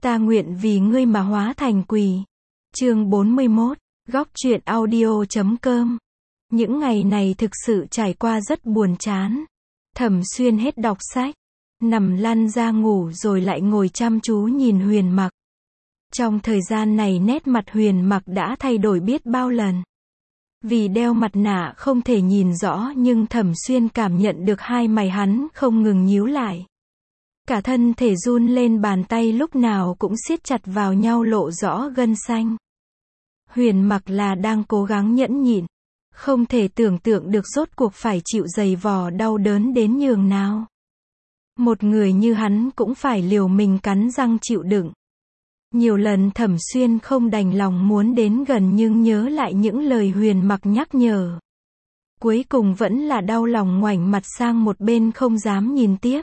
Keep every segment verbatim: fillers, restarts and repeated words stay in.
Ta nguyện vì ngươi mà hóa thành quỷ. Chương bốn mươi mốt, góc truyện audio chấm com. Những ngày này thực sự trải qua rất buồn chán. Thẩm Xuyên hết đọc sách, nằm lăn ra ngủ rồi lại ngồi chăm chú nhìn Huyền Mặc. Trong thời gian này nét mặt Huyền Mặc đã thay đổi biết bao lần. Vì đeo mặt nạ không thể nhìn rõ nhưng Thẩm Xuyên cảm nhận được hai mày hắn không ngừng nhíu lại. Cả thân thể run lên, bàn tay lúc nào cũng siết chặt vào nhau lộ rõ gân xanh. Huyền Mặc là đang cố gắng nhẫn nhịn, không thể tưởng tượng được rốt cuộc phải chịu giày vò đau đớn đến nhường nào. Một người như hắn cũng phải liều mình cắn răng chịu đựng. Nhiều lần Thẩm Xuyên không đành lòng muốn đến gần nhưng nhớ lại những lời Huyền Mặc nhắc nhở. Cuối cùng vẫn là đau lòng ngoảnh mặt sang một bên không dám nhìn tiếp.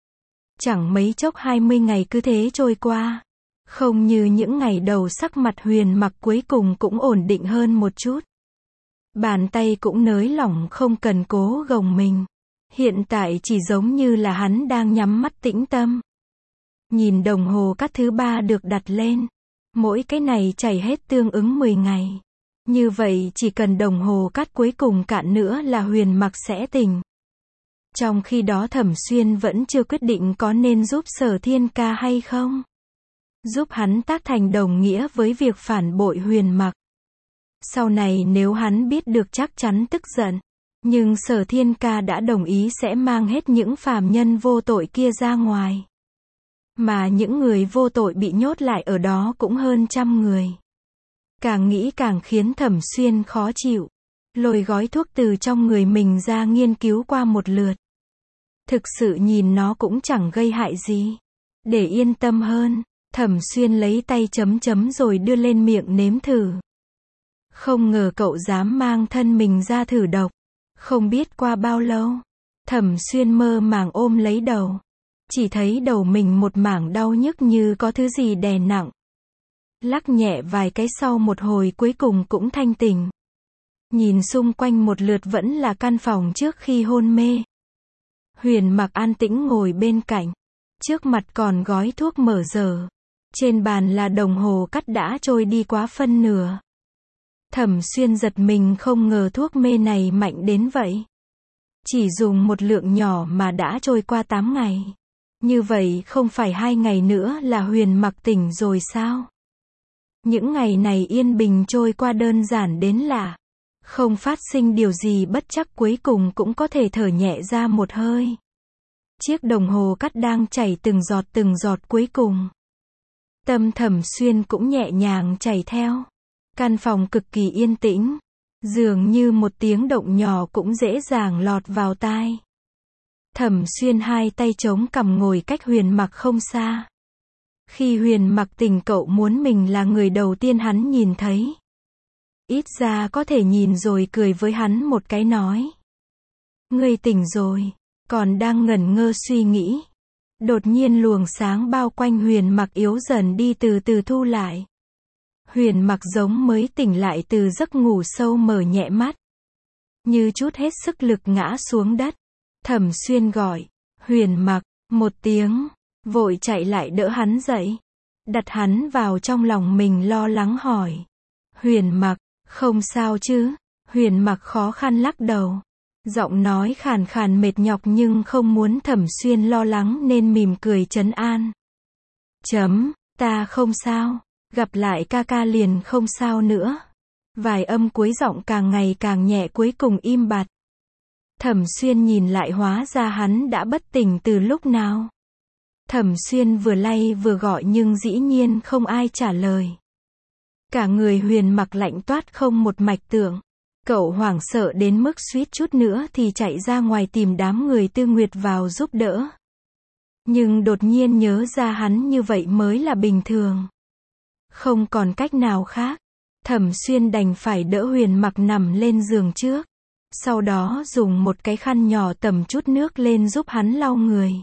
Chẳng mấy chốc hai mươi ngày cứ thế trôi qua. Không như những ngày đầu, sắc mặt Huyền Mặc cuối cùng cũng ổn định hơn một chút. Bàn tay cũng nới lỏng, không cần cố gồng mình. Hiện tại chỉ giống như là hắn đang nhắm mắt tĩnh tâm. Nhìn đồng hồ cát thứ ba được đặt lên. Mỗi cái này chảy hết tương ứng mười ngày. Như vậy chỉ cần đồng hồ cát cuối cùng cạn nữa là Huyền Mặc sẽ tỉnh. Trong khi đó Thẩm Xuyên vẫn chưa quyết định có nên giúp Sở Thiên Ca hay không. Giúp hắn tác thành đồng nghĩa với việc phản bội Huyền Mặc. Sau này nếu hắn biết được chắc chắn tức giận. Nhưng Sở Thiên Ca đã đồng ý sẽ mang hết những phàm nhân vô tội kia ra ngoài. Mà những người vô tội bị nhốt lại ở đó cũng hơn trăm người. Càng nghĩ càng khiến Thẩm Xuyên khó chịu. Lôi gói thuốc từ trong người mình ra nghiên cứu qua một lượt. Thực sự nhìn nó cũng chẳng gây hại gì. Để yên tâm hơn, Thẩm Xuyên lấy tay chấm chấm rồi đưa lên miệng nếm thử. Không ngờ cậu dám mang thân mình ra thử độc. Không biết qua bao lâu, Thẩm Xuyên mơ màng ôm lấy đầu. Chỉ thấy đầu mình một mảng đau nhức như có thứ gì đè nặng. Lắc nhẹ vài cái sau một hồi cuối cùng cũng thanh tỉnh. Nhìn xung quanh một lượt vẫn là căn phòng trước khi hôn mê. Huyền Mặc an tĩnh ngồi bên cạnh. Trước mặt còn gói thuốc mở dở. Trên bàn là đồng hồ cát đã trôi đi quá phân nửa. Thẩm Xuyên giật mình, không ngờ thuốc mê này mạnh đến vậy. Chỉ dùng một lượng nhỏ mà đã trôi qua tám ngày. Như vậy không phải hai ngày nữa là Huyền Mặc tỉnh rồi sao? Những ngày này yên bình trôi qua đơn giản đến lạ. Không phát sinh điều gì bất trắc, cuối cùng cũng có thể thở nhẹ ra một hơi. Chiếc đồng hồ cát đang chảy từng giọt từng giọt cuối cùng. Tâm Thẩm Xuyên cũng nhẹ nhàng chảy theo. Căn phòng cực kỳ yên tĩnh. Dường như một tiếng động nhỏ cũng dễ dàng lọt vào tai. Thẩm Xuyên hai tay chống cằm ngồi cách Huyền Mặc không xa. Khi Huyền Mặc tỉnh cậu muốn mình là người đầu tiên hắn nhìn thấy. Ít ra có thể nhìn rồi cười với hắn một cái nói. Ngươi tỉnh rồi. Còn đang ngẩn ngơ suy nghĩ. Đột nhiên luồng sáng bao quanh Huyền Mặc yếu dần đi, từ từ thu lại. Huyền Mặc giống mới tỉnh lại từ giấc ngủ sâu, mở nhẹ mắt. Như chút hết sức lực ngã xuống đất. Thẩm Xuyên gọi. Huyền Mặc. Một tiếng. Vội chạy lại đỡ hắn dậy. Đặt hắn vào trong lòng mình, lo lắng hỏi. Huyền Mặc. Không sao chứ? Huyền Mặc khó khăn lắc đầu. Giọng nói khàn khàn mệt nhọc nhưng không muốn Thẩm Xuyên lo lắng nên mỉm cười trấn an. Chấm. Ta không sao. Gặp lại ca ca liền không sao nữa. Vài âm cuối giọng càng ngày càng nhẹ cuối cùng im bặt. Thẩm Xuyên nhìn lại, hóa ra hắn đã bất tỉnh từ lúc nào. Thẩm Xuyên vừa lay vừa gọi nhưng dĩ nhiên không ai trả lời. Cả người Huyền Mặc lạnh toát, không một mạch tưởng. Cậu hoảng sợ đến mức suýt chút nữa thì chạy ra ngoài tìm đám người Tư Nguyệt vào giúp đỡ. Nhưng đột nhiên nhớ ra hắn như vậy mới là bình thường. Không còn cách nào khác. Thẩm Xuyên đành phải đỡ Huyền Mặc nằm lên giường trước. Sau đó dùng một cái khăn nhỏ tẩm chút nước lên giúp hắn lau người.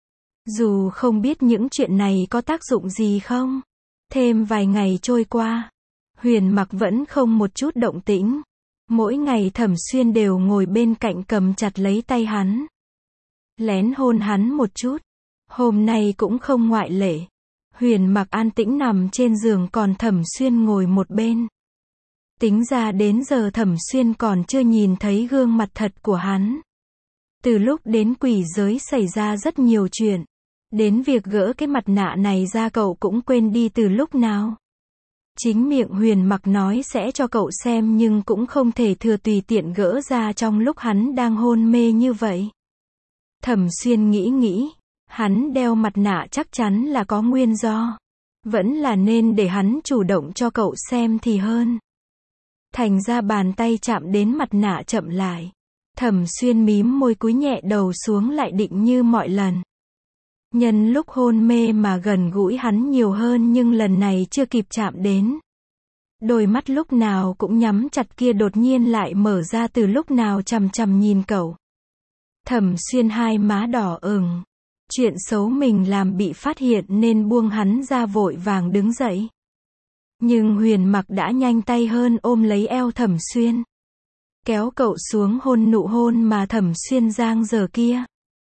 Dù không biết những chuyện này có tác dụng gì không. Thêm vài ngày trôi qua. Huyền Mặc vẫn không một chút động tĩnh. Mỗi ngày Thẩm Xuyên đều ngồi bên cạnh cầm chặt lấy tay hắn. Lén hôn hắn một chút. Hôm nay cũng không ngoại lệ. Huyền Mặc an tĩnh nằm trên giường còn Thẩm Xuyên ngồi một bên. Tính ra đến giờ Thẩm Xuyên còn chưa nhìn thấy gương mặt thật của hắn. Từ lúc đến quỷ giới xảy ra rất nhiều chuyện. Đến việc gỡ cái mặt nạ này ra cậu cũng quên đi từ lúc nào. Chính miệng Huyền Mặc nói sẽ cho cậu xem nhưng cũng không thể thừa tùy tiện gỡ ra trong lúc hắn đang hôn mê như vậy. Thẩm Xuyên nghĩ nghĩ, hắn đeo mặt nạ chắc chắn là có nguyên do. Vẫn là nên để hắn chủ động cho cậu xem thì hơn. Thành ra bàn tay chạm đến mặt nạ chậm lại. Thẩm Xuyên mím môi cúi nhẹ đầu xuống lại định như mọi lần. Nhân lúc hôn mê mà gần gũi hắn nhiều hơn nhưng lần này chưa kịp chạm đến. Đôi mắt lúc nào cũng nhắm chặt kia đột nhiên lại mở ra từ lúc nào chằm chằm nhìn cậu. Thẩm Xuyên hai má đỏ ửng. Chuyện xấu mình làm bị phát hiện nên buông hắn ra vội vàng đứng dậy. Nhưng Huyền Mặc đã nhanh tay hơn ôm lấy eo Thẩm Xuyên. Kéo cậu xuống hôn nụ hôn mà Thẩm Xuyên giang dở kia.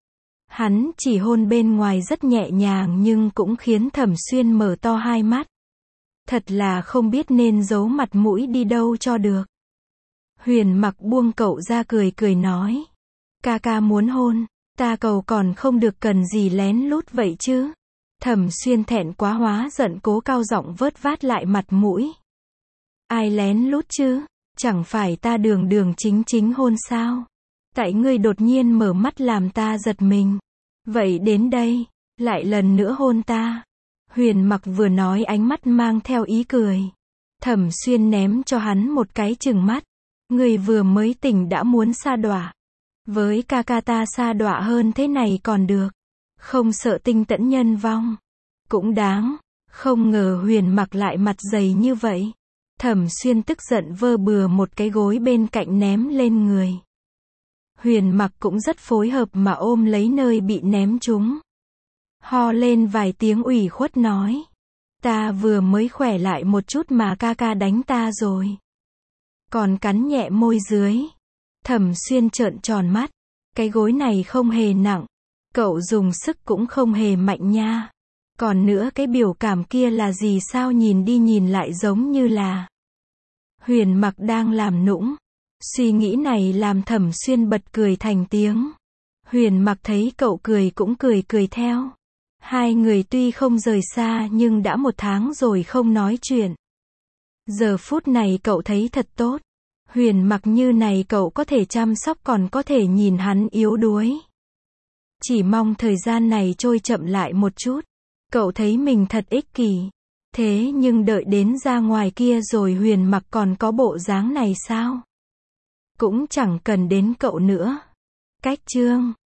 Hắn chỉ hôn bên ngoài rất nhẹ nhàng nhưng cũng khiến Thẩm Xuyên mở to hai mắt. Thật là không biết nên giấu mặt mũi đi đâu cho được. Huyền Mặc buông cậu ra cười cười nói. Ca ca muốn hôn, ta cầu còn không được cần gì lén lút vậy chứ. Thẩm Xuyên thẹn quá hóa giận cố cao giọng vớt vát lại mặt mũi. Ai lén lút chứ, chẳng phải ta đường đường chính chính hôn sao. Tại ngươi đột nhiên mở mắt làm ta giật mình. Vậy đến đây, lại lần nữa hôn ta. Huyền Mặc vừa nói ánh mắt mang theo ý cười. Thẩm Xuyên ném cho hắn một cái chừng mắt. Người vừa mới tỉnh đã muốn sa đọa. Với ca ca ta sa đọa hơn thế này còn được. Không sợ tinh tẫn nhân vong. Cũng đáng. Không ngờ Huyền Mặc lại mặt dày như vậy. Thẩm Xuyên tức giận vơ bừa một cái gối bên cạnh ném lên người. Huyền Mặc cũng rất phối hợp mà ôm lấy nơi bị ném trúng. Ho lên vài tiếng ủy khuất nói. Ta vừa mới khỏe lại một chút mà ca ca đánh ta rồi. Còn cắn nhẹ môi dưới. Thẩm Xuyên trợn tròn mắt. Cái gối này không hề nặng. Cậu dùng sức cũng không hề mạnh nha. Còn nữa cái biểu cảm kia là gì sao nhìn đi nhìn lại giống như là. Huyền Mặc đang làm nũng. Suy nghĩ này làm Thẩm Xuyên bật cười thành tiếng. Huyền Mặc thấy cậu cười cũng cười cười theo. Hai người tuy không rời xa nhưng đã một tháng rồi không nói chuyện. Giờ phút này cậu thấy thật tốt. Huyền Mặc như này cậu có thể chăm sóc còn có thể nhìn hắn yếu đuối. Chỉ mong thời gian này trôi chậm lại một chút. Cậu thấy mình thật ích kỷ. Thế nhưng đợi đến ra ngoài kia rồi Huyền Mặc còn có bộ dáng này sao? Cũng chẳng cần đến cậu nữa. Cách chương